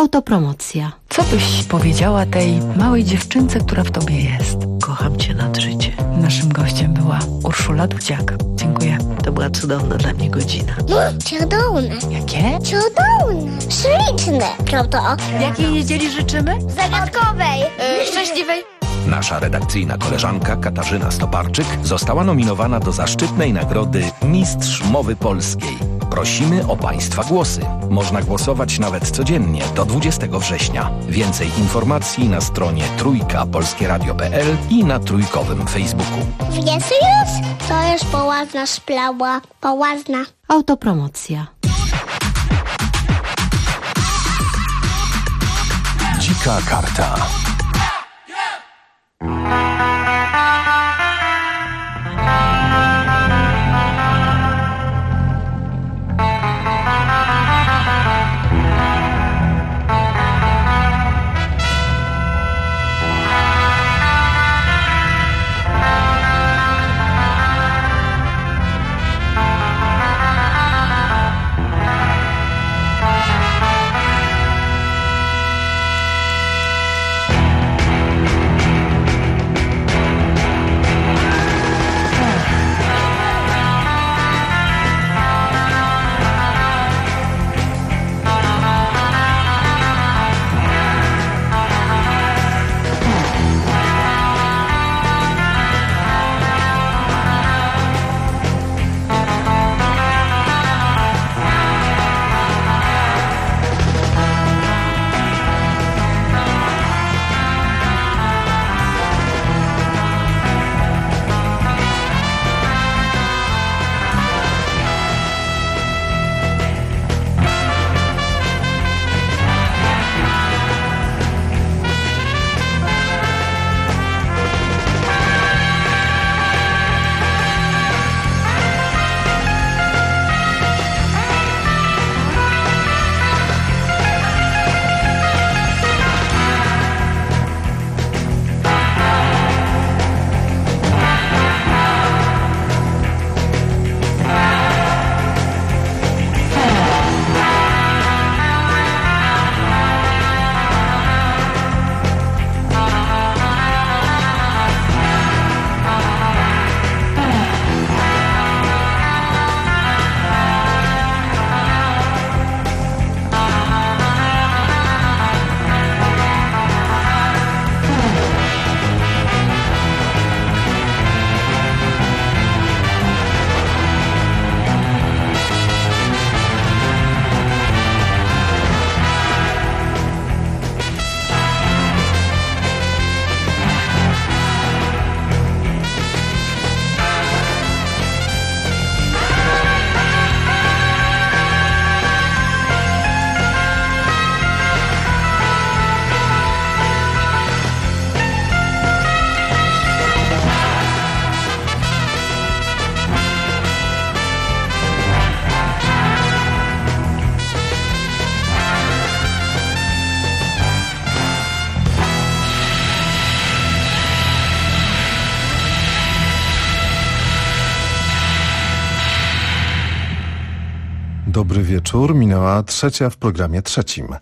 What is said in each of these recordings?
Autopromocja. Co byś powiedziała tej małej dziewczynce, która w tobie jest? Kocham cię nad życie. Naszym gościem była Urszula Dudziak. Dziękuję. To była cudowna dla mnie godzina. Cudowne. Jakie? Cudowne. Śliczne. Prawda? Jakiej niedzieli życzymy? Zagadkowej. Szczęśliwej. Nasza redakcyjna koleżanka Katarzyna Stoparczyk została nominowana do zaszczytnej nagrody Mistrz Mowy Polskiej. Prosimy o Państwa głosy. Można głosować nawet codziennie do 20 września. Więcej informacji na stronie trójkapolskieradio.pl i na trójkowym Facebooku. Wiesz już? To już poważna sprawa. Poważna. Autopromocja. Dzika karta. Dobry wieczór, minęła 3 w programie 3.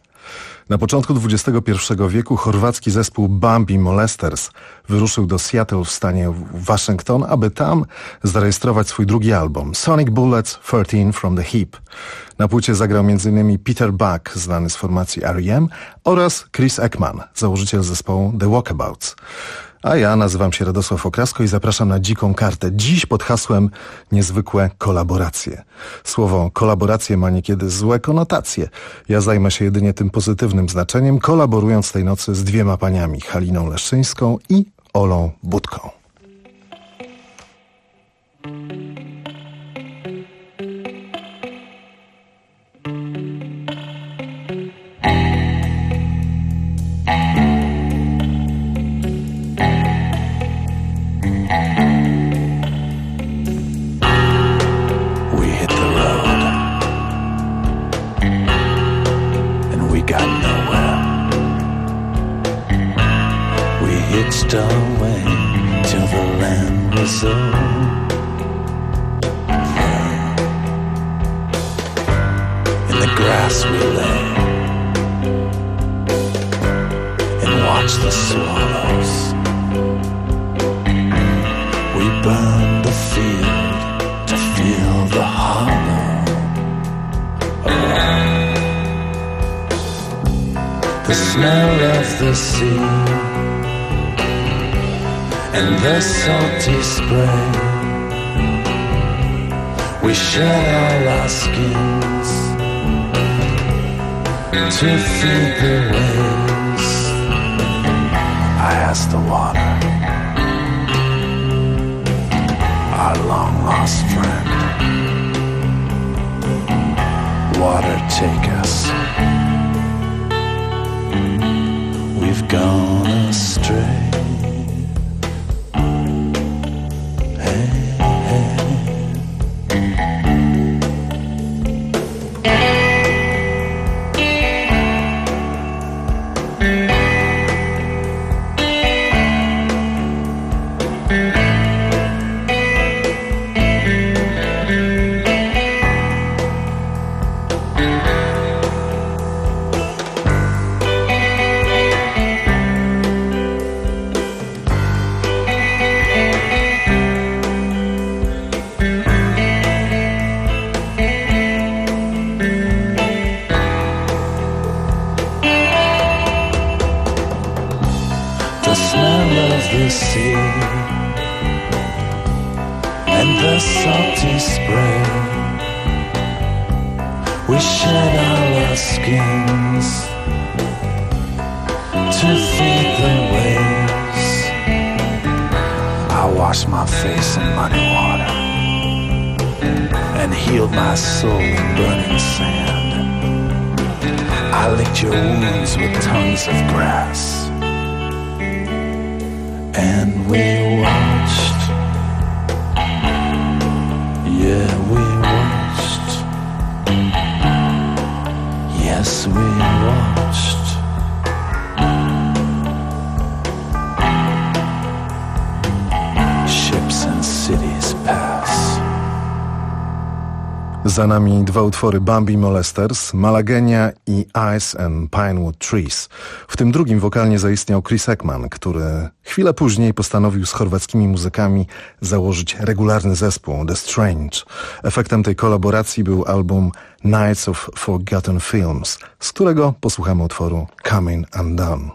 Na początku XXI wieku chorwacki zespół Bambi Molesters wyruszył do Seattle w stanie Waszyngton, aby tam zarejestrować swój drugi album Sonic Bullets 13 from the Hip. Na płycie zagrał m.in. Peter Buck, znany z formacji R.E.M. oraz Chris Ekman, założyciel zespołu The Walkabouts. A ja nazywam się Radosław Okrasko i zapraszam na dziką kartę. Dziś pod hasłem niezwykłe kolaboracje. Słowo kolaboracje ma niekiedy złe konotacje. Ja zajmę się jedynie tym pozytywnym znaczeniem, kolaborując tej nocy z 2 paniami, Haliną Leszczyńską i Olą Budką. Hitched our way till the land was so in the grass we lay, watch the swallows. We burn the field to feel the hollow around. The smell of the sea and the salty spray. We shed all our skins to feed the waves. I asked the water, our long-lost friend, water, take us. We've gone astray. Za nami dwa utwory Bambi Molesters, Malagenia i Ice and Pinewood Trees. W tym drugim wokalnie zaistniał Chris Ekman, który chwilę później postanowił z chorwackimi muzykami założyć regularny zespół The Strange. Efektem tej kolaboracji był album Nights of Forgotten Films, z którego posłuchamy utworu Coming Undone.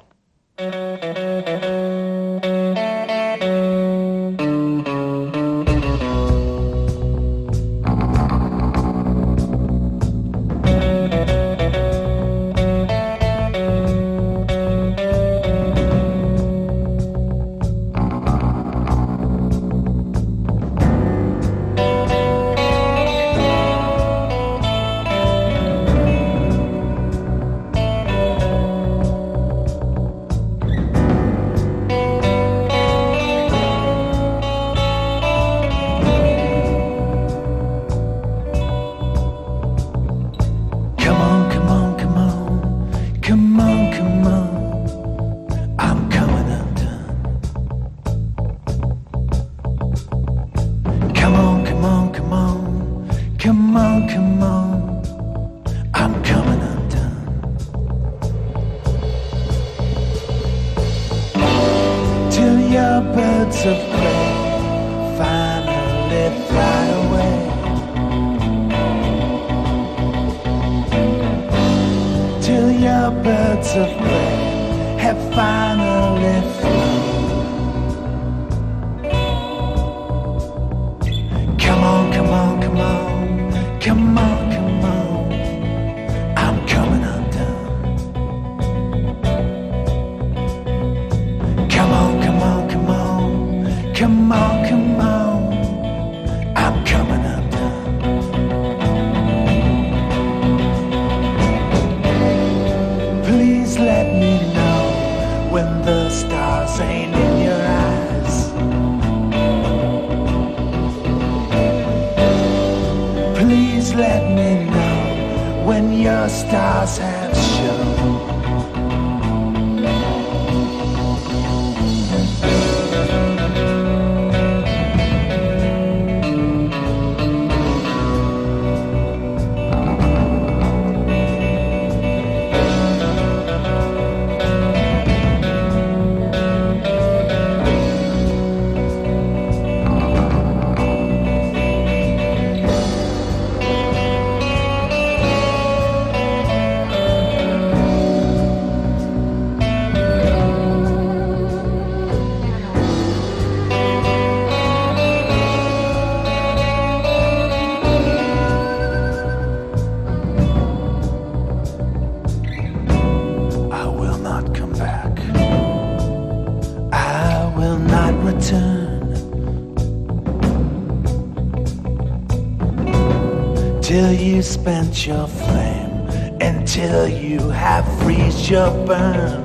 till you spent your flame, until you have reached your burn.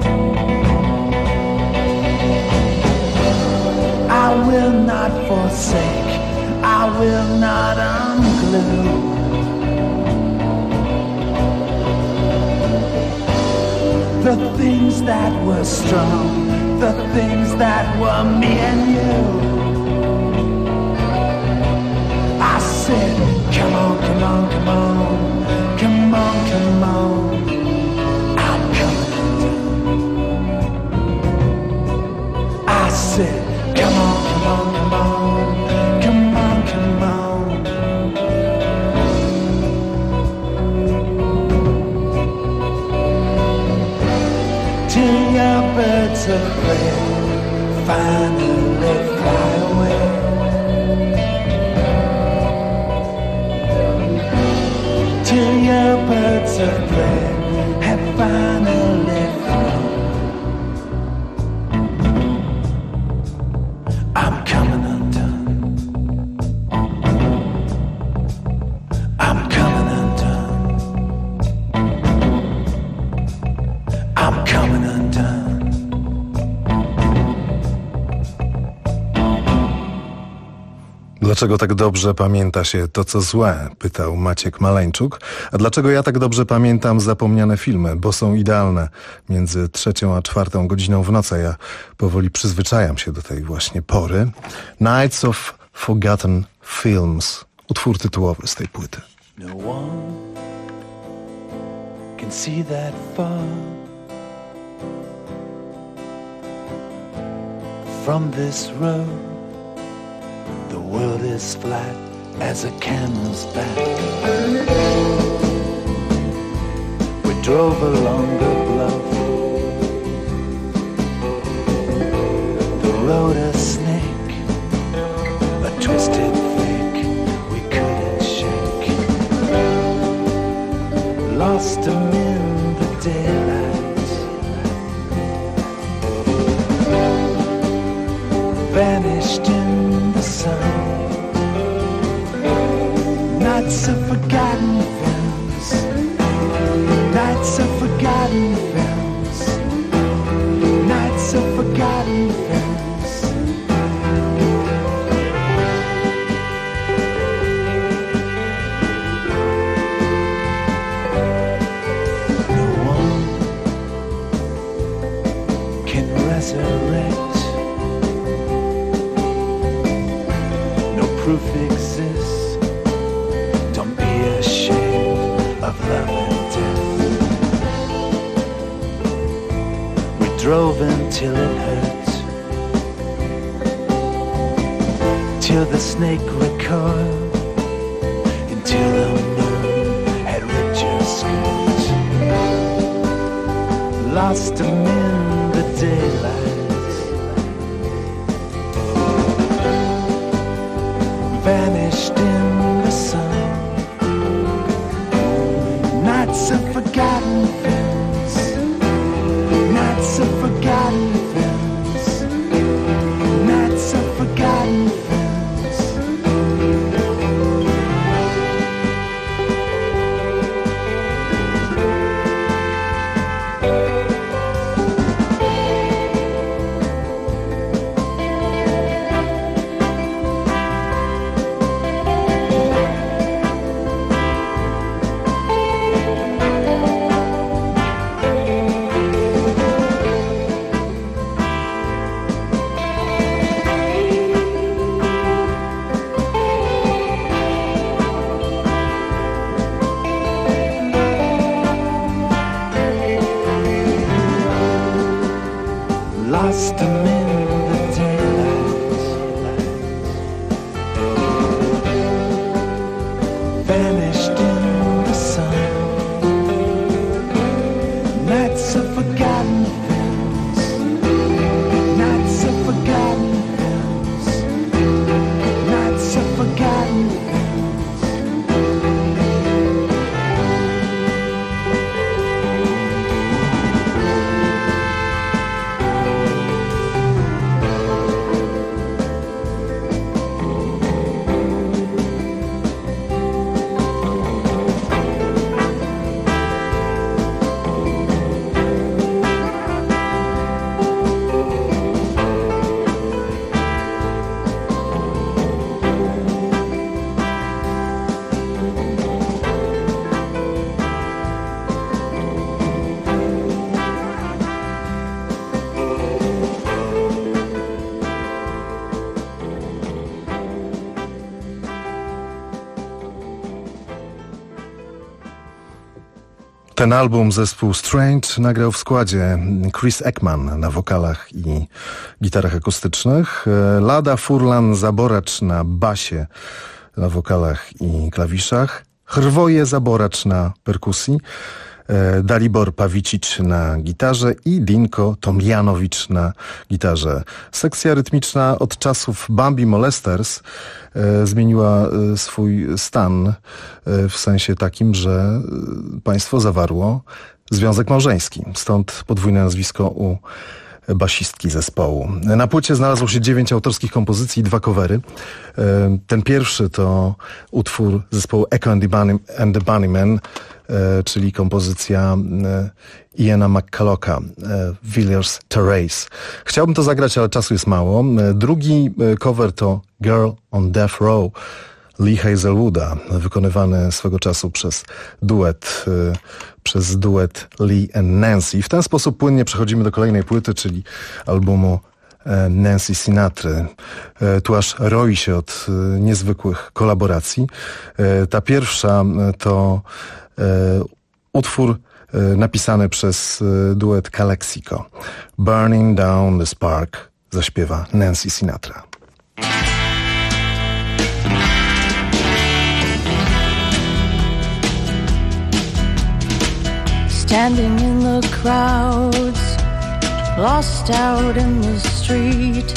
I will not forsake, I will not unglue. The things that were strong, the things that were me and you. I said, come on, come on, come on, come on, come on. I'm coming undone. I said, come on, come on, come on, come on, come on. Till your birds of prey finally fly away. Till your birds of prey have finally flown. I'm coming undone. I'm coming undone. I'm coming undone. Dlaczego tak dobrze pamięta się to, co złe? Pytał Maciek Maleńczuk. A dlaczego ja tak dobrze pamiętam zapomniane filmy? Bo są idealne między 3 a 4 godziną w nocy. Ja powoli przyzwyczajam się do tej właśnie pory. Nights of Forgotten Films. Utwór tytułowy z tej płyty. No one can see that far from this road. The world is flat as a camel's back. We drove along the bluff. The road a snake, a twisted fake we couldn't shake. Lost him in the daylight, vanished in the sun. Nights of forgotten films, nights of forgotten films, nights of forgotten films. No one can resurrect. No proof exists. Don't be ashamed of love and death. We drove until it hurt, till the snake recoiled, until the moon had ripped your skirt. Lost him in the daylight, vanished in the sun. Nights of forgotten films, nights of forgotten films, nights of forgotten films. Ten album zespół Strange nagrał w składzie Chris Ekman na wokalach i gitarach akustycznych, Lada Furlan-Zaboracz na basie, na wokalach i klawiszach, Hrvoje Zaboracz na perkusji, Dalibor Pavicic na gitarze i Dinko Tomjanowicz na gitarze. Sekcja rytmiczna od czasów Bambi Molesters zmieniła swój stan w sensie takim, że państwo zawarło związek małżeński. Stąd podwójne nazwisko u basistki zespołu. Na płycie znalazło się 9 autorskich kompozycji i 2 covery. Ten pierwszy to utwór zespołu Echo and the Bunnymen, czyli kompozycja Iana McCullocha, Villiers Terrace. Chciałbym to zagrać, ale czasu jest mało. Drugi cover to Girl on Death Row Lee Hazelwooda, wykonywany swego czasu przez duet Lee and Nancy. W ten sposób płynnie przechodzimy do kolejnej płyty, czyli albumu Nancy Sinatry. Tu aż roi się od niezwykłych kolaboracji. Ta pierwsza to utwór napisany przez duet Calexico. Burning Down the Spark zaśpiewa Nancy Sinatra. Standing in the crowds, lost out in the street,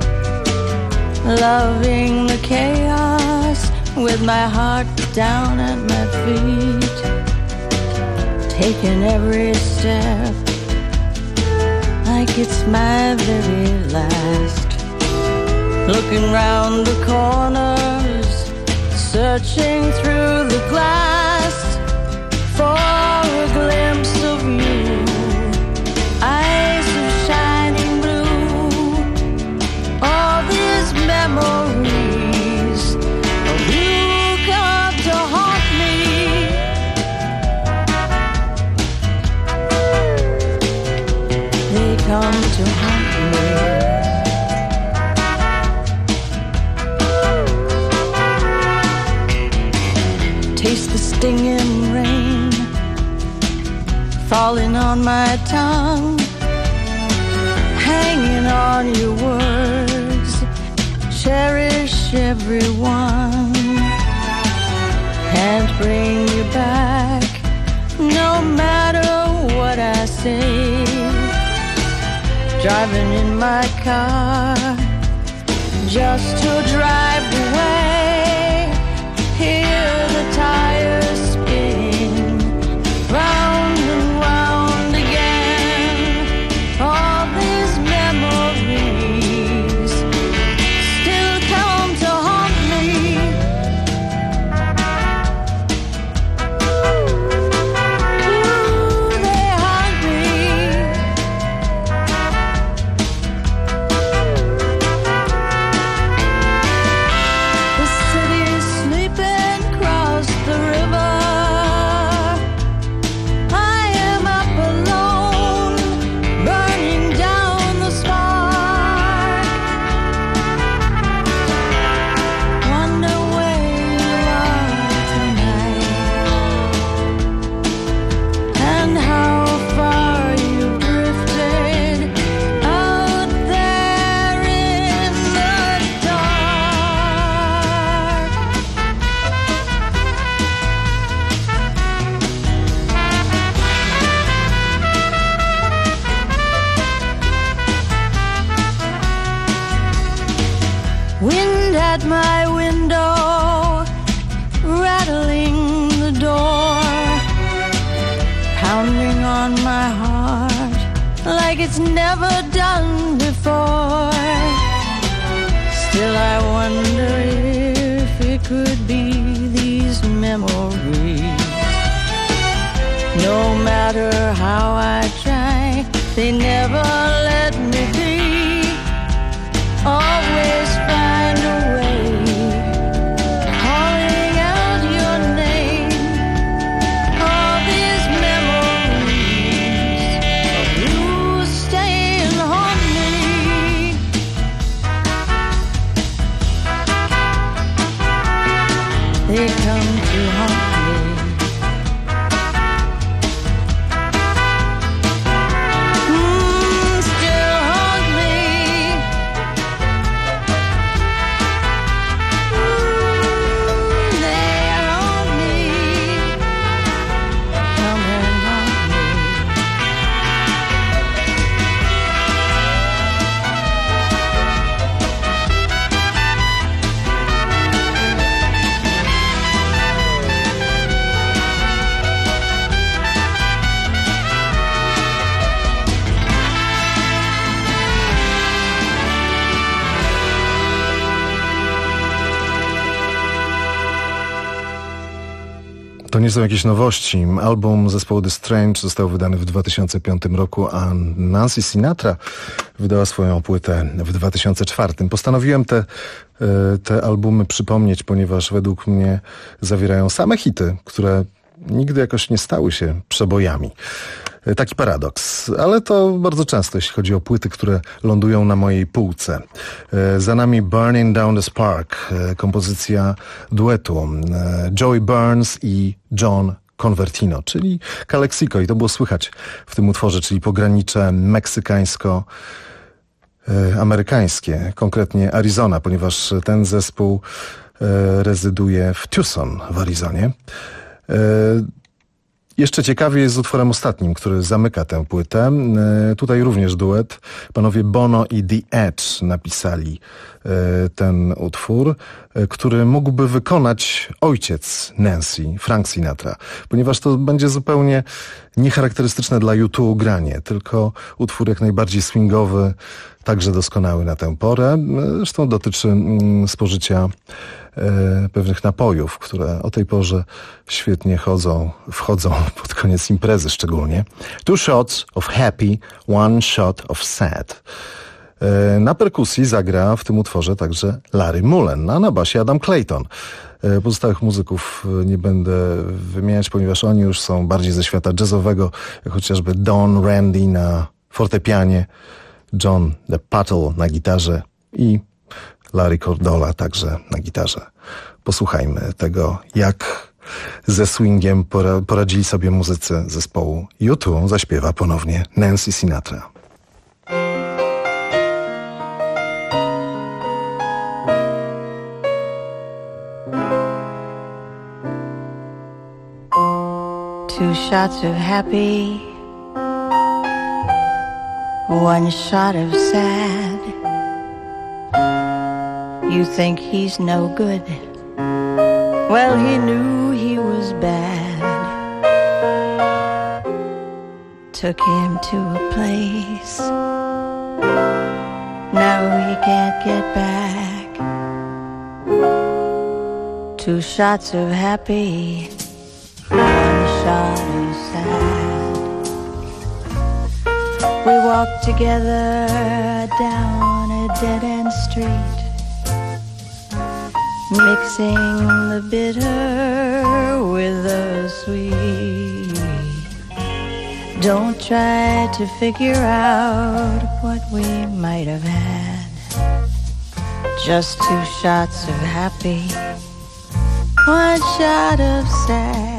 loving the chaos with my heart down at my feet, taking every step like it's my very last, looking round the corners, searching through the glass for a glimpse of you, eyes of shining blue, all these memories of you come to haunt me. They come to haunt me. Taste the stinging rain falling on my tongue, hanging on your words, cherish everyone, can't bring you back, no matter what I say, driving in my car, just to drive away, hear the tires spin, round and round again, all these memories still come to haunt me. Ooh, they haunt me. The city's sleeping across the river, I am up alone, burning down the spark. Wonder where you are tonight, and how far you drifted out there in the dark. Wind at my window, rattling the door, pounding on my heart like it's never done before. Still I wonder if it could be these memories. No matter how I try, they never let me be. Always find a way, calling out your name. All these memories of you stay and haunt me. They come to haunt me. To nie są jakieś nowości. Album zespołu The Strange został wydany w 2005 roku, a Nancy Sinatra wydała swoją płytę w 2004. Postanowiłem te albumy przypomnieć, ponieważ według mnie zawierają same hity, które nigdy jakoś nie stały się przebojami. Taki paradoks, ale to bardzo często, jeśli chodzi o płyty, które lądują na mojej półce. Za nami Burning Down the Spark, kompozycja duetu Joey Burns i John Convertino, czyli Calexico, i to było słychać w tym utworze, czyli pogranicze meksykańsko-amerykańskie, konkretnie Arizona, ponieważ ten zespół rezyduje w Tucson w Arizonie. Jeszcze ciekawie jest z utworem ostatnim, który zamyka tę płytę. Tutaj również duet. Panowie Bono i The Edge napisali ten utwór, który mógłby wykonać ojciec Nancy, Frank Sinatra, ponieważ to będzie zupełnie niecharakterystyczne dla U2 granie, tylko utwór jak najbardziej swingowy, także doskonały na tę porę. Zresztą dotyczy spożycia pewnych napojów, które o tej porze świetnie wchodzą pod koniec imprezy szczególnie. 2 shots of happy, 1 shot of sad. Na perkusji zagra w tym utworze także Larry Mullen, a na basie Adam Clayton. Pozostałych muzyków nie będę wymieniać, ponieważ oni już są bardziej ze świata jazzowego, jak chociażby Don Randy na fortepianie, John the Pattle na gitarze i Larry Cordola także na gitarze. Posłuchajmy tego, jak ze swingiem poradzili sobie muzycy zespołu U2. Zaśpiewa ponownie Nancy Sinatra. Two shots of happy, 1 shot of sad. You think he's no good? Well, he knew he was bad. Took him to a place now he can't get back. 2 shots of happy, 1 shot of sad. We walked together down a dead-end street, mixing the bitter with the sweet. Don't try to figure out what we might have had. Just 2 shots of happy, 1 shot of sad.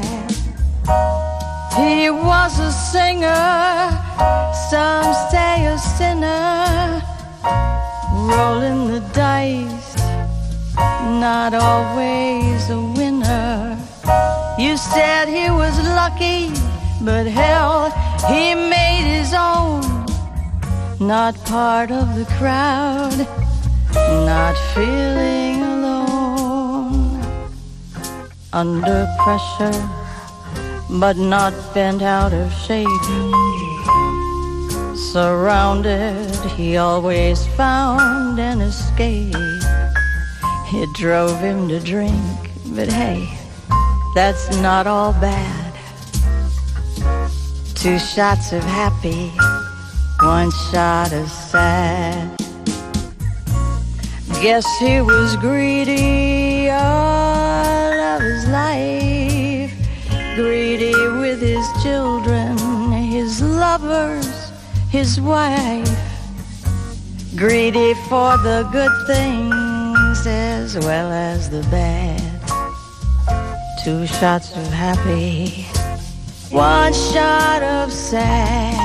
He was a singer, some say a sinner, rolling the dice, not always a winner. You said he was lucky, but hell, he made his own. Not part of the crowd, not feeling alone. Under pressure, but not bent out of shape. Surrounded, he always found an escape. It drove him to drink, but hey, that's not all bad. 2 shots of happy, 1 shot of sad. Guess he was greedy all of his life, greedy with his children, his lovers, his wife, greedy for the good things as well as the bad. 2 shots of happy, 1 shot of sad.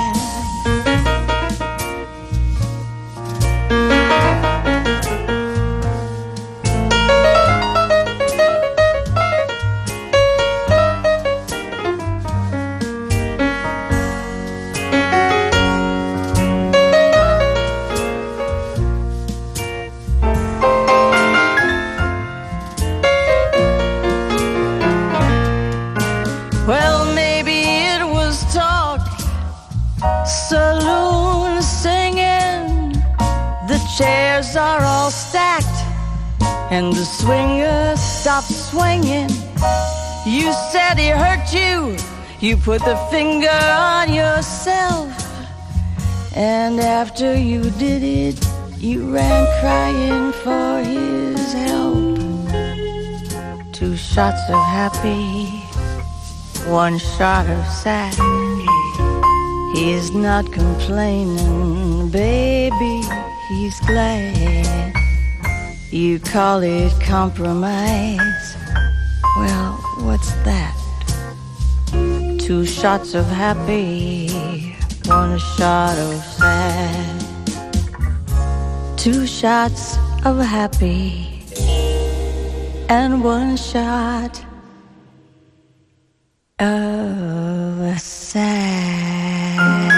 Chairs are all stacked and the swingers stop swinging. You said he hurt you. You put the finger on yourself. And after you did it, you ran crying for his help. 2 shots of happy, 1 shot of sad. He's not complaining, baby, he's glad. You call it compromise. Well, what's that? 2 shots of happy, 1 shot of sad. 2 shots of happy and 1 shot of sad.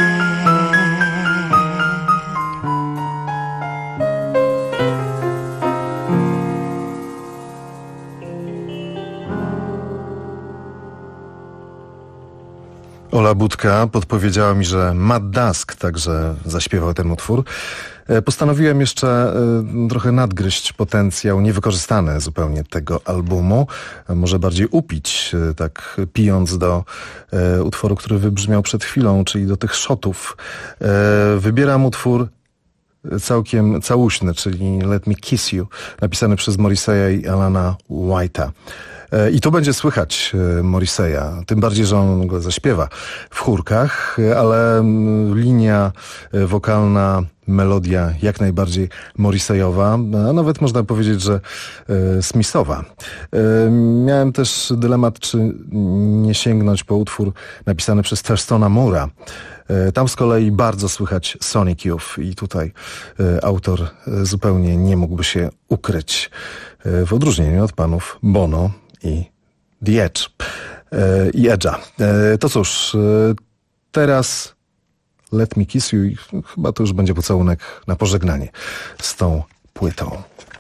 Ola Budka podpowiedziała mi, że Matt Dusk także zaśpiewał ten utwór. Postanowiłem jeszcze trochę nadgryźć potencjał niewykorzystany zupełnie tego albumu. Może bardziej upić, tak pijąc do utworu, który wybrzmiał przed chwilą, czyli do tych shotów. Wybieram utwór całkiem całuśny, czyli Let Me Kiss You, napisany przez Morrissey'a i Alana White'a. I tu będzie słychać Morrissey'a, tym bardziej, że on go zaśpiewa w chórkach, ale linia wokalna, melodia jak najbardziej Morrissey'owa, a nawet można powiedzieć, że Smithowa. Miałem też dylemat, czy nie sięgnąć po utwór napisany przez Thurstona Moore'a. Tam z kolei bardzo słychać Sonic Youth i tutaj autor zupełnie nie mógłby się ukryć, w odróżnieniu od panów Bono i The Edge i Edge'a. To cóż, teraz Let Me Kiss You i chyba to już będzie pocałunek na pożegnanie z tą płytą.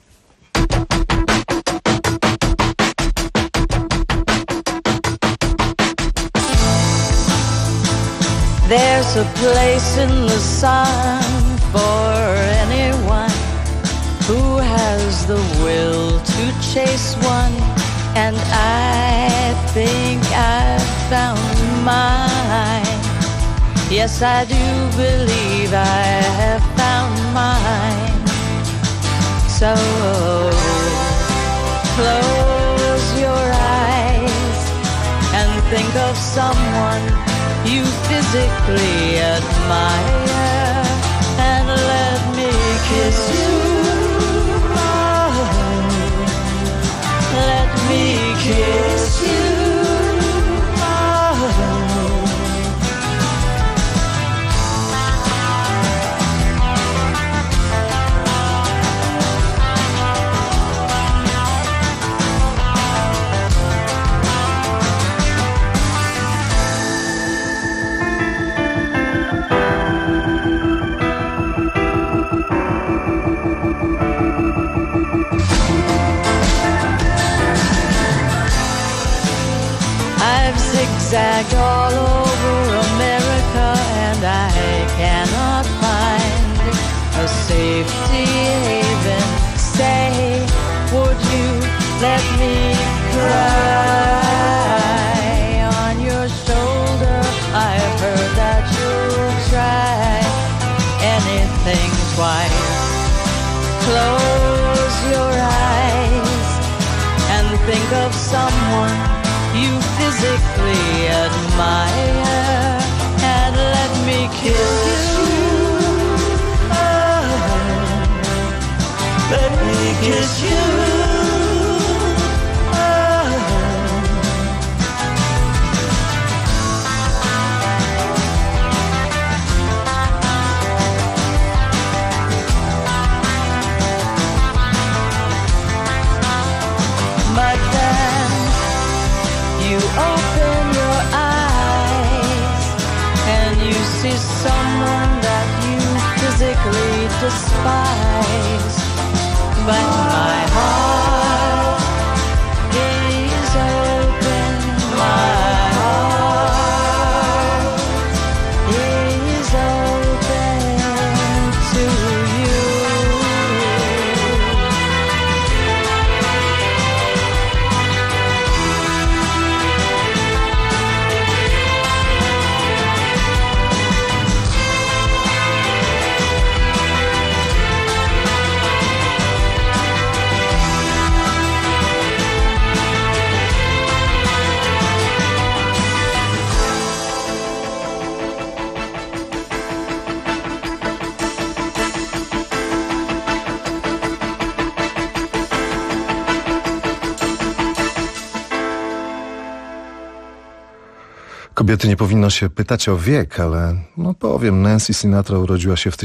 There's a place in the sun for anyone who has the will to chase one, and I think I've found mine. Yes, I do believe I have found mine. So close your eyes and think of someone you physically admire, and let me kiss you. Oh, let me kiss you. Zigzagged all over America, and I cannot find a safety haven. Say, would you let me cry on your shoulder? I've heard that you'll try anything twice. Close your eyes and think of someone you physically admire, and let me kiss you. Oh, let me kiss you. But then you open your eyes and you see someone that you physically despise. But my heart is open, my heart is open to you. Kobiety nie powinno się pytać o wiek, ale no powiem, Nancy Sinatra urodziła się w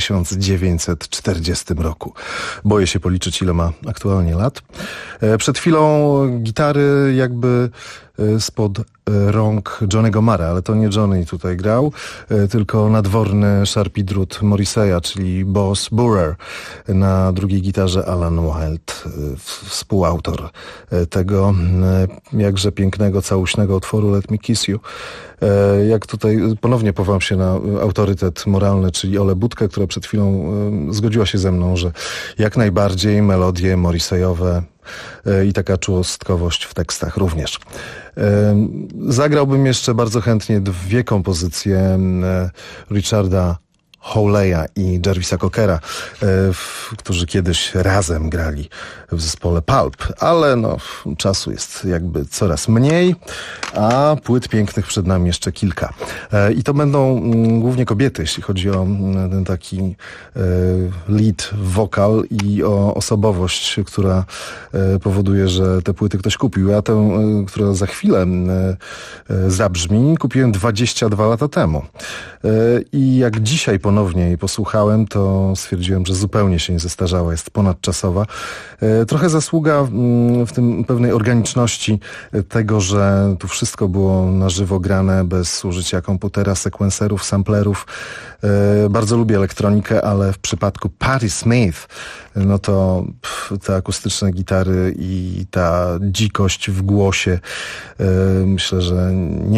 1940 roku. Boję się policzyć, ile ma aktualnie lat. Przed chwilą gitary jakby spod rąk Johnny'ego Marra, ale to nie Johnny tutaj grał, tylko nadworny szarpi drut Morrissey'a, czyli Boss Burrer. Na drugiej gitarze Alan Wilde, współautor tego jakże pięknego, całuśnego utworu Let Me Kiss You. Jak tutaj ponownie powołam się na autorytet moralny, czyli Olę Budkę, która przed chwilą zgodziła się ze mną, że jak najbardziej melodie Morrisseyowe i taka czułostkowość w tekstach również. Zagrałbym jeszcze bardzo chętnie dwie kompozycje Richarda Hawleya i Jarvisa Cockera, którzy kiedyś razem grali w zespole Pulp, ale no, czasu jest jakby coraz mniej, a płyt pięknych przed nami jeszcze kilka. I to będą głównie kobiety, jeśli chodzi o ten taki lead wokal i o osobowość, która powoduje, że te płyty ktoś kupił. Ja tę, która za chwilę zabrzmi, kupiłem 22 lata temu. I jak dzisiaj ponownie jej posłuchałem, to stwierdziłem, że zupełnie się nie zestarzała, jest ponadczasowa. Trochę zasługa w tym pewnej organiczności tego, że tu wszystko było na żywo grane, bez użycia komputera, sekwenserów, samplerów. Bardzo lubię elektronikę, ale w przypadku Patti Smith, no to te akustyczne gitary i ta dzikość w głosie, myślę, że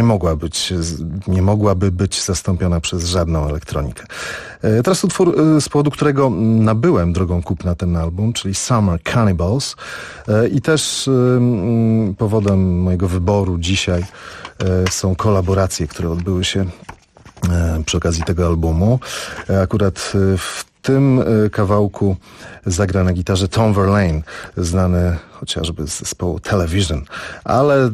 nie mogłaby być zastąpiona przez żadną elektronikę. Teraz utwór, z powodu którego nabyłem drogą kupna ten album, czyli Summer Cannibals, i też powodem mojego wyboru dzisiaj są kolaboracje, które odbyły się przy okazji tego albumu. Akurat w tym kawałku zagra na gitarze Tom Verlaine, znany chociażby z zespołu Television, ale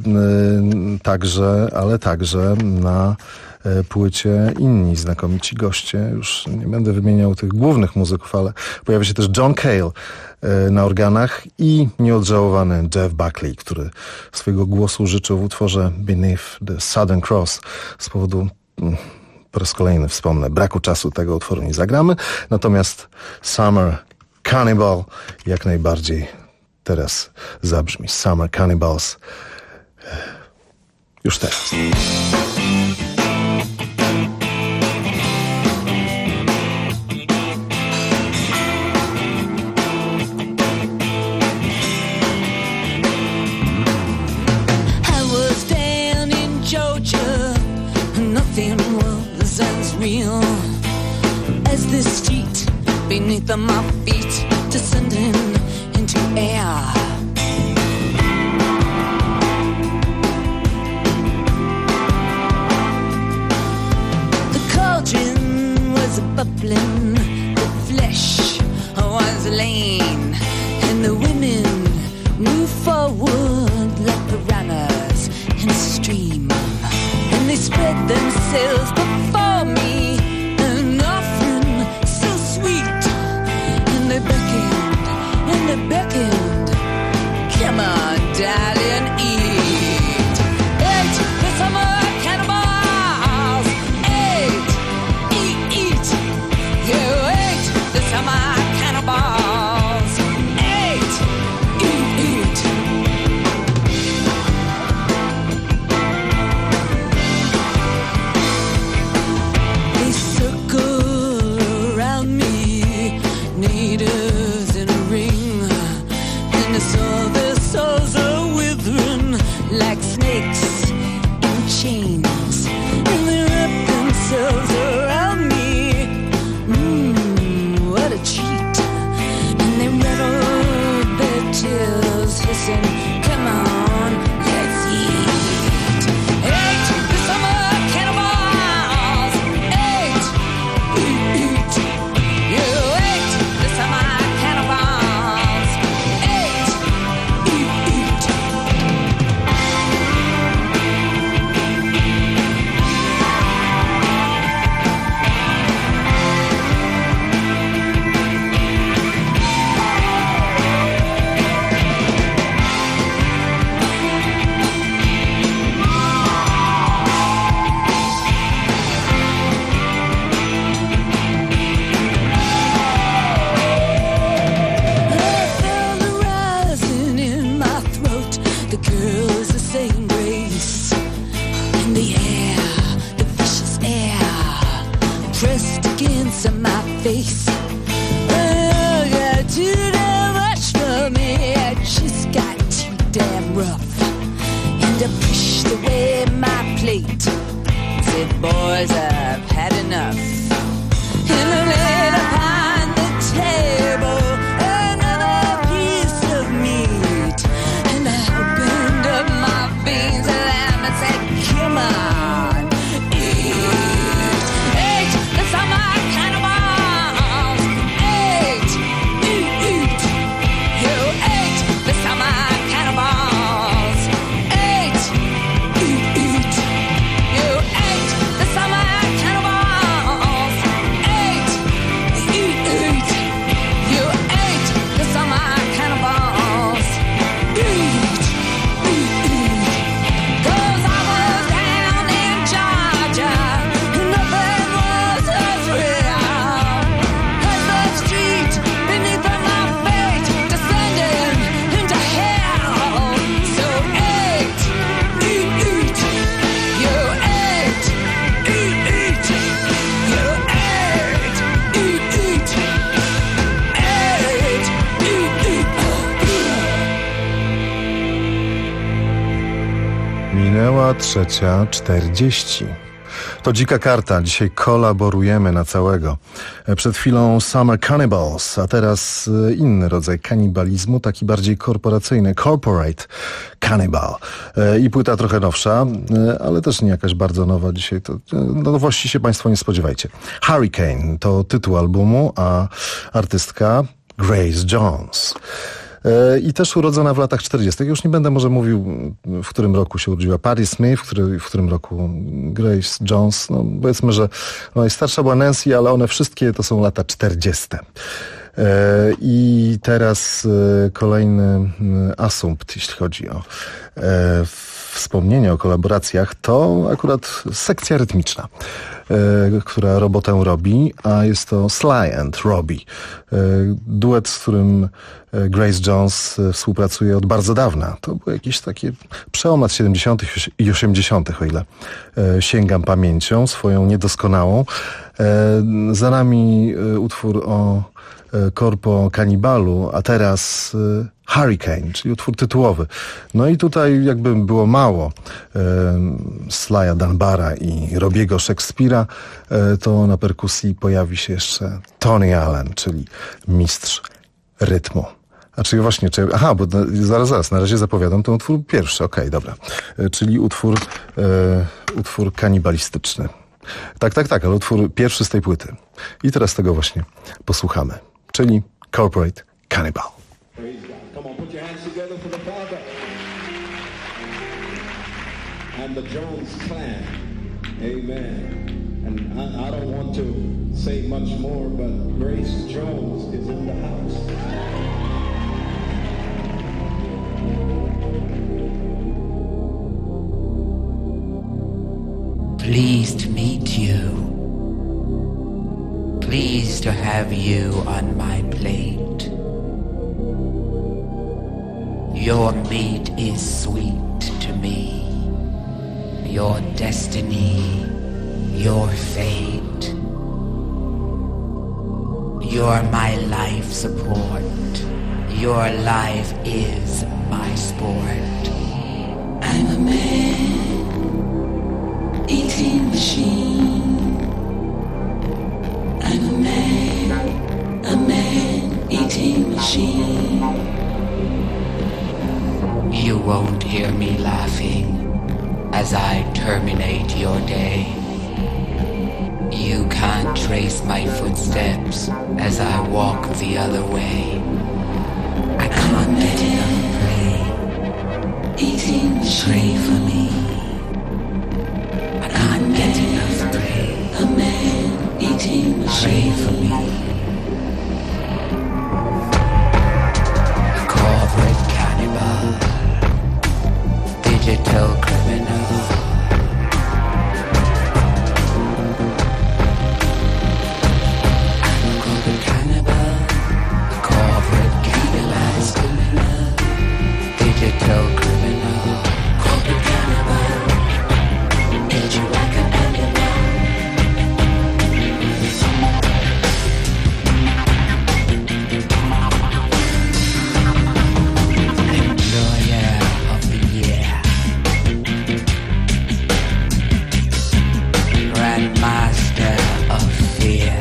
także na płycie inni znakomici goście. Już nie będę wymieniał tych głównych muzyków, ale pojawia się też John Cale na organach i nieodżałowany Jeff Buckley, który swojego głosu życzył w utworze Beneath the Southern Cross. Z powodu, po raz kolejny wspomnę, braku czasu tego utworu nie zagramy. Natomiast Summer Cannibal jak najbardziej teraz zabrzmi. Summer Cannibals już teraz. As the street beneath my feet descending into air. The cauldron was bubbling, the flesh was lean, and the women moved forward like piranhas in a stream, and they spread themselves before me. They beckoned, come on, darling, eat. Eat the summer cannibals. Eat. You ate the summer cannibals. Eat. They circle around me, natives in a ring. I saw their souls are withering like snakes in chains, and they wrap themselves around me. What a treat! And they rattle their tails, hissing, "Come on, let's eat!" Eat the summer cannibals. Eat. You ate the summer cannibals. Minęła 3:40. To Dzika Karta. Dzisiaj kolaborujemy na całego. Przed chwilą Summer Cannibals, a teraz inny rodzaj kanibalizmu, taki bardziej korporacyjny, Corporate Cannibal. I płyta trochę nowsza, ale też nie jakaś bardzo nowa dzisiaj. To nowości się Państwo nie spodziewajcie. Hurricane to tytuł albumu, a artystka Grace Jones. I też urodzona w latach 40. Już nie będę może mówił, w którym roku się urodziła Patti Smith, w którym roku Grace Jones. No, powiedzmy, że najstarsza była Nancy, ale one wszystkie to są lata 40. I teraz kolejny asumpt, jeśli chodzi o wspomnienie o kolaboracjach, to akurat sekcja rytmiczna, która robotę robi, a jest to Sly and Robbie. Duet, z którym Grace Jones współpracuje od bardzo dawna. To był jakiś taki przełom lat 70. i 80., o ile sięgam pamięcią swoją niedoskonałą. Za nami utwór o korpo kanibalu, a teraz Hurricane, czyli utwór tytułowy. No i tutaj jakby było mało Sly'a Dunbara i Robiego Shakespeare'a, to na perkusji pojawi się jeszcze Tony Allen, czyli mistrz rytmu. A czyli właśnie, bo zaraz, na razie zapowiadam ten utwór pierwszy, okej, dobra. Czyli utwór kanibalistyczny. Tak, ale utwór pierwszy z tej płyty. I teraz tego właśnie posłuchamy. Czyli Corporate Cannibal. Come on, put your hands together for the father and the Jones clan. Amen. And I don't want to say much more, but Grace Jones is in the house. Pleased to meet you. Pleased to have you on my plate. Your meat is sweet to me. Your destiny, your fate. You're my life support. Your life is my sport. I'm a man, eating machine. I'm a man, eating machine. You won't hear me laughing as I terminate your day. You can't trace my footsteps as I walk the other way. I can't get enough prey, eating machine. Pray for me. I can't get enough prey, a man eating machine. Pray for me. A corporate cannibal, digital criminal. I'm a corporate cannibal, a corporate cannibalized criminal, digital criminal, corporate cannibal. Eat you like an animal. Employer of the year, Grandmaster of fear.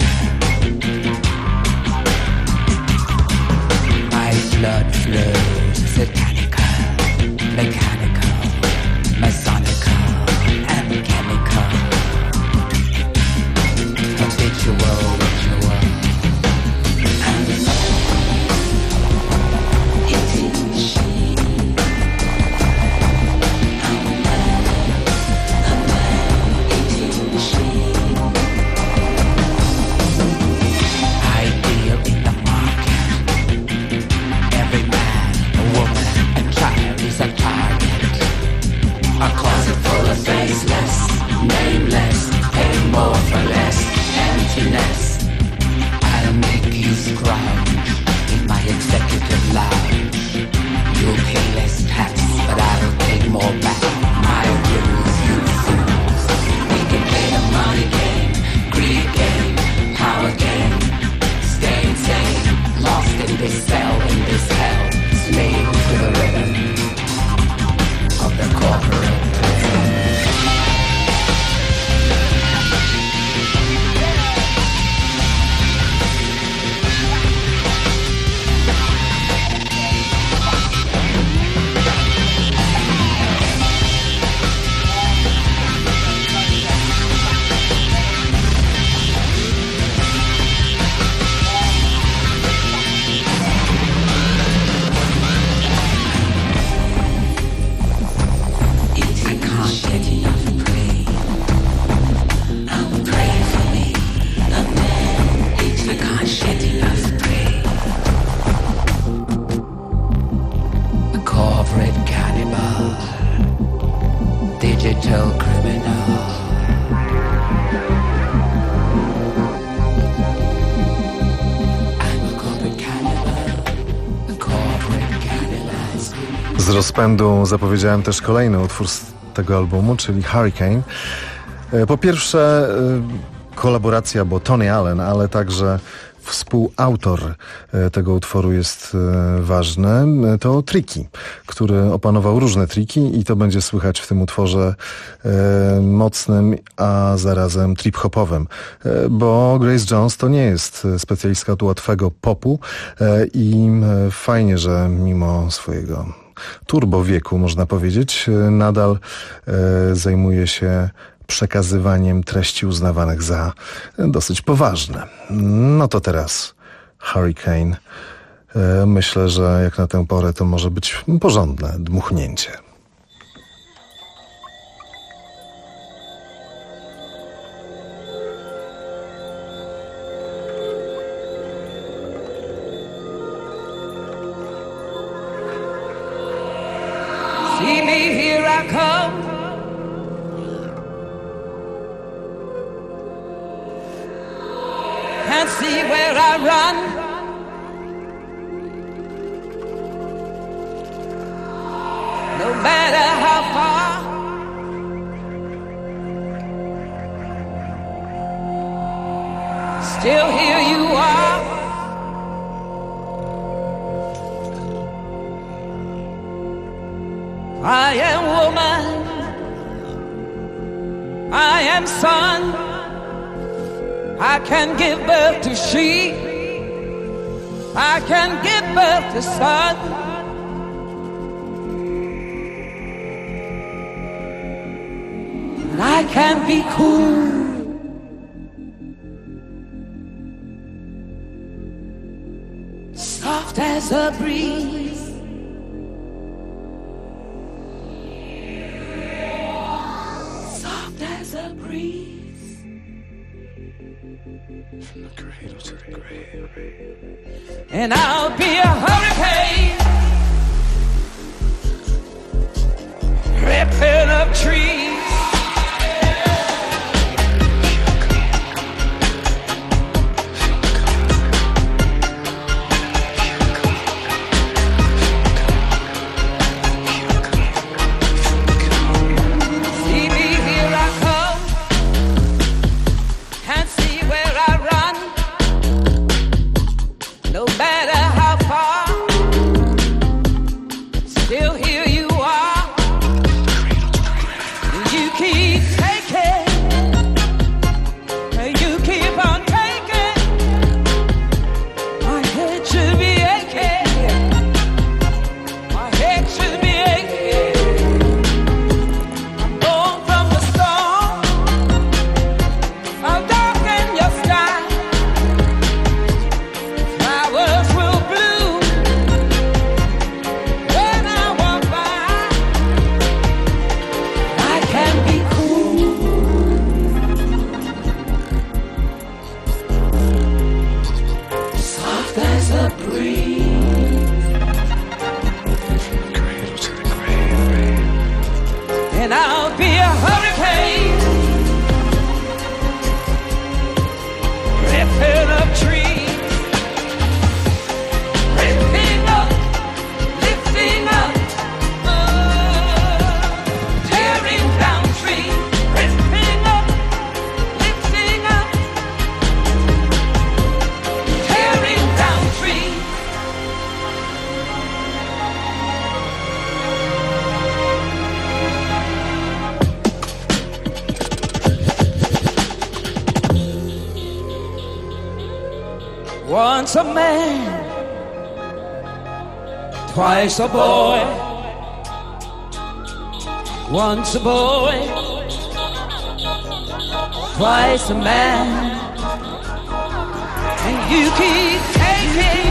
My blood flows satanical, mechanical, masonical, and chemical. Habitual ritual. I'm a eating machine. I'm a man eating machine. I deal in the market. Every man Z rozpędu zapowiedziałem też kolejny utwór z tego albumu, czyli Hurricane. Po pierwsze kolaboracja, bo Tony Allen, ale także współautor tego utworu jest ważny. To Tricky, który opanował różne triki i to będzie słychać w tym utworze mocnym, a zarazem trip-hopowym. Bo Grace Jones to nie jest specjalistka od łatwego popu i fajnie, że mimo swojego turbo wieku, można powiedzieć, nadal zajmuje się przekazywaniem treści uznawanych za dosyć poważne. No to teraz Hurricane. Myślę, że jak na tę porę to może być porządne dmuchnięcie. See me, here I come. Can't see where I run. No matter how far. Still here you are. I am woman, I am son, I can give birth to sheep, I can give birth to son. And I can be cool, soft as a breeze. And I'll be a hurricane, ripping up trees. See me, here I come, can't see where I run. No matter how far, still here you are. You keep taking, you keep on taking. My head should be aching, my head should be aching. I'm born from the storm, I'll darken your sky. Flowers will bloom when I walk by. I can be cool, soft as a breeze, and I'll be a hurricane, ripping up trees. Lifting up, lifting up, tearing down trees. Lifting up, lifting up, tearing down trees. Once a man, twice a boy, once a boy, twice a man, and you keep taking,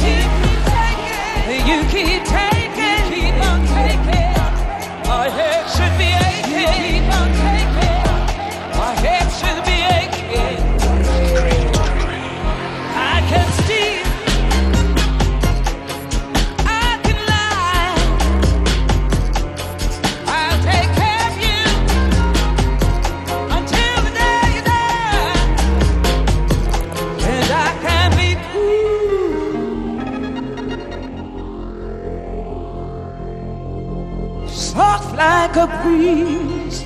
you keep taking, keep on taking. My head should be aching, keep on taking. My head should be aching. I can steal, I can lie, I'll take care of you until the day you die. And I can be cool, soft like a breeze.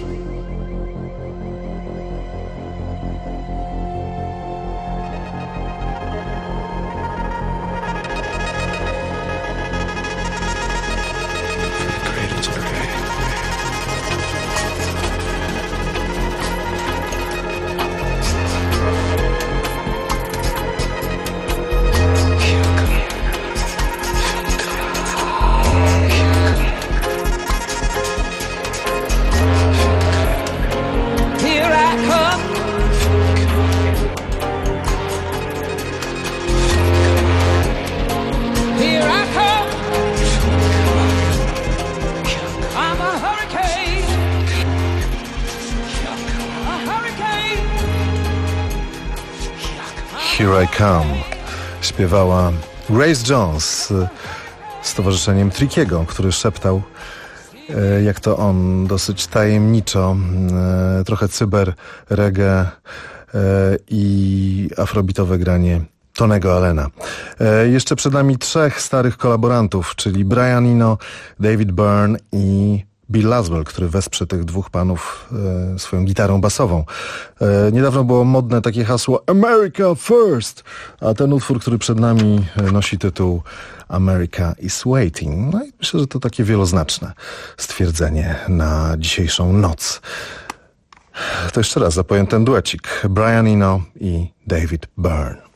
Here I Come śpiewała Grace Jones z towarzyszeniem Trickiego, który szeptał, jak to on, dosyć tajemniczo, trochę cyber, reggae i afrobitowe granie Tonego Allena. Jeszcze przed nami 3 starych kolaborantów, czyli Brian Eno, David Byrne i Bill Laswell, który wesprze tych 2 panów swoją gitarą basową. Niedawno było modne takie hasło America First, a ten utwór, który przed nami, nosi tytuł America is Waiting. No i myślę, że to takie wieloznaczne stwierdzenie na dzisiejszą noc. To jeszcze raz zapowiem ten duecik. Brian Eno i David Byrne.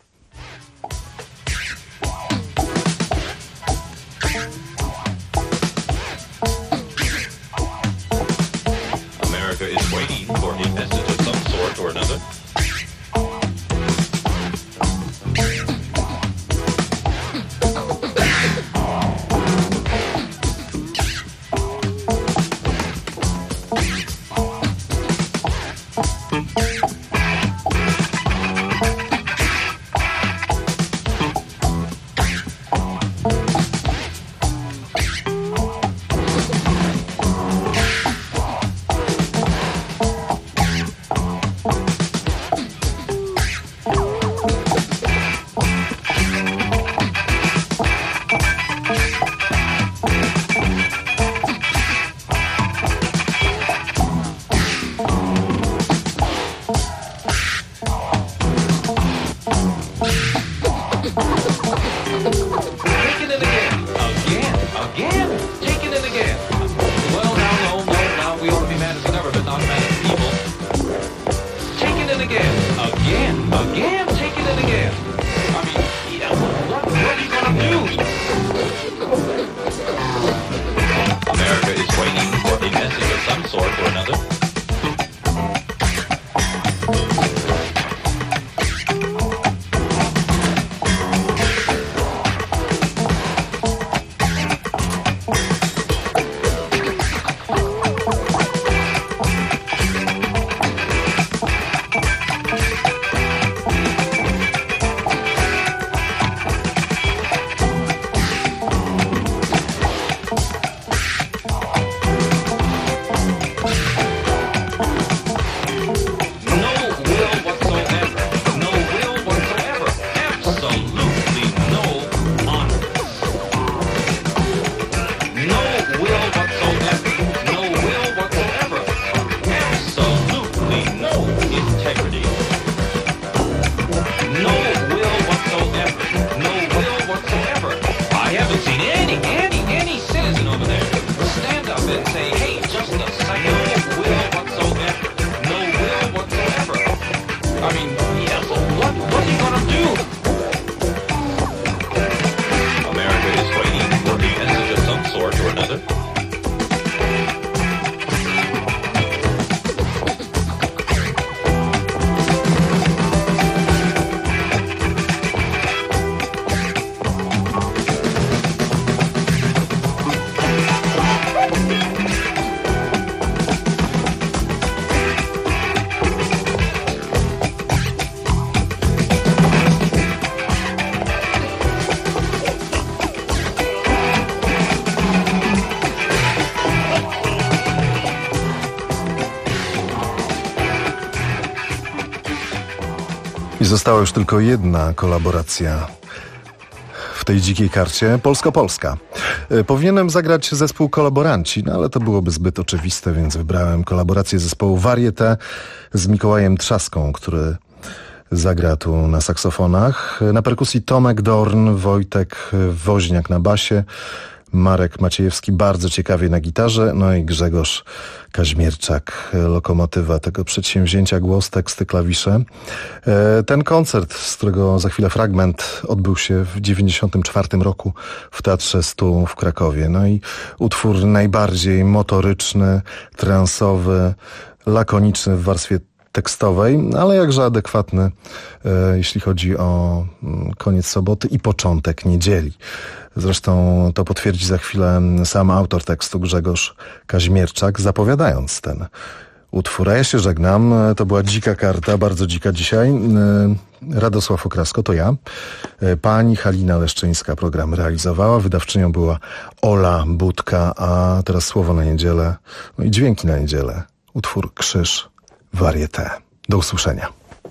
I została już tylko jedna kolaboracja w tej dzikiej karcie Polsko-Polska. Powinienem zagrać zespół Kolaboranci, no ale to byłoby zbyt oczywiste, więc wybrałem kolaborację zespołu Varieté z Mikołajem Trzaską, który zagra tu na saksofonach. Na perkusji Tomek Dorn, Wojtek Woźniak na basie, Marek Maciejewski bardzo ciekawie na gitarze, no i Grzegorz Kaźmierczak, lokomotywa tego przedsięwzięcia, głos, teksty, klawisze. Ten koncert, z którego za chwilę fragment, odbył się w 1994 roku w Teatrze Stu w Krakowie. No i utwór najbardziej motoryczny, transowy, lakoniczny w warstwie tekstowej, ale jakże adekwatny, jeśli chodzi o koniec soboty i początek niedzieli. Zresztą to potwierdzi za chwilę sam autor tekstu Grzegorz Kaźmierczak, zapowiadając ten utwór. A ja się żegnam. To była dzika karta, bardzo dzika dzisiaj. Radosław Okrasko, to ja. Pani Halina Leszczyńska program realizowała. Wydawczynią była Ola Budka, a teraz słowo na niedzielę, no i dźwięki na niedzielę. Utwór Krzyż, Varieté. Do usłyszenia.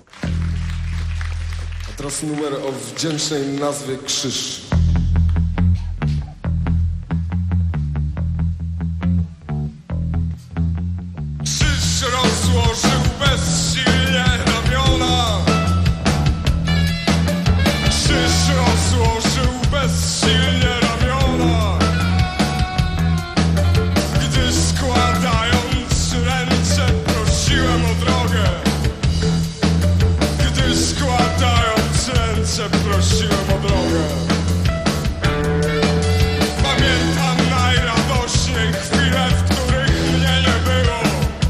A teraz numer o wdzięcznej nazwie Krzyż. Krzyż rozłożył bezsilnie ramiona. Krzyż rozłożył bezsilnie ramiona. Gdy składając ręce prosiłem o drogę. Gdy składając ręce prosiłem o drogę. Pamiętam najradośniej chwile, w których mnie nie było.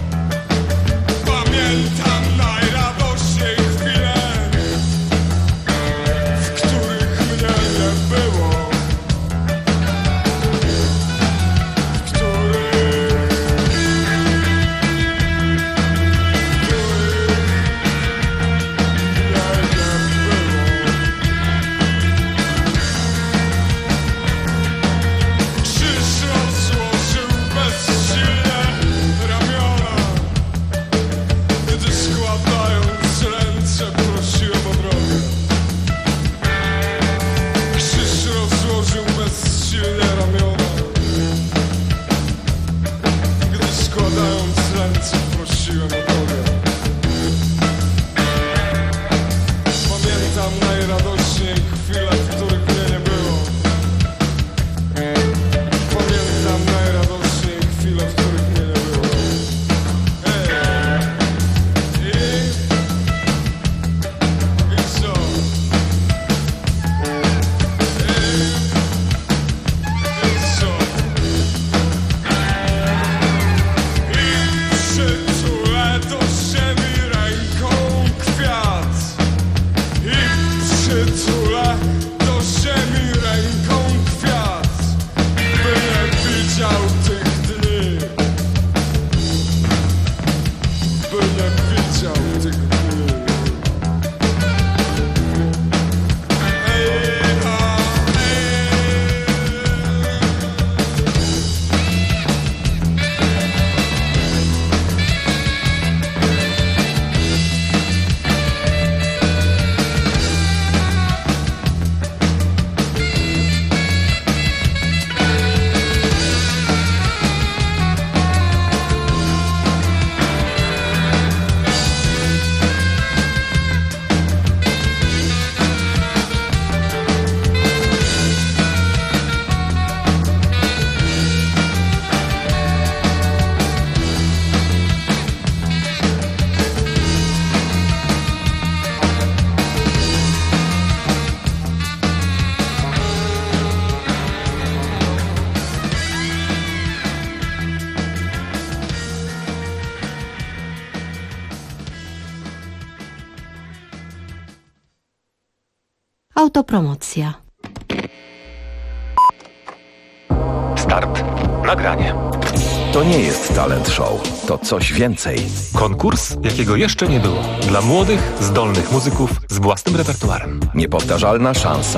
Pamiętam najradośniej chwile, w których mnie nie było. W których Krzyż rozłożył bezsilnie ramiona. Gdy składając ręce prosiłem o drogę. Krzyż rozłożył bezsilnie ramiona. Gdy składając ręce prosiłem o drogę. Pamiętam najradośniej chwile, w których mnie nie było. Pamiętam najradośniej chwile, w których mnie nie było. I co? I co? I przytulę do ziemi ręką kwiat. I przytulę do ziemi ręką kwiat. By nie widział tych dni. By nie widział tych dni. Ej, a, Autopromocja. Start. Nagranie. To nie jest talent show. To coś więcej. Konkurs, jakiego jeszcze nie było. Dla młodych, zdolnych muzyków z własnym repertuarem. Niepowtarzalna szansa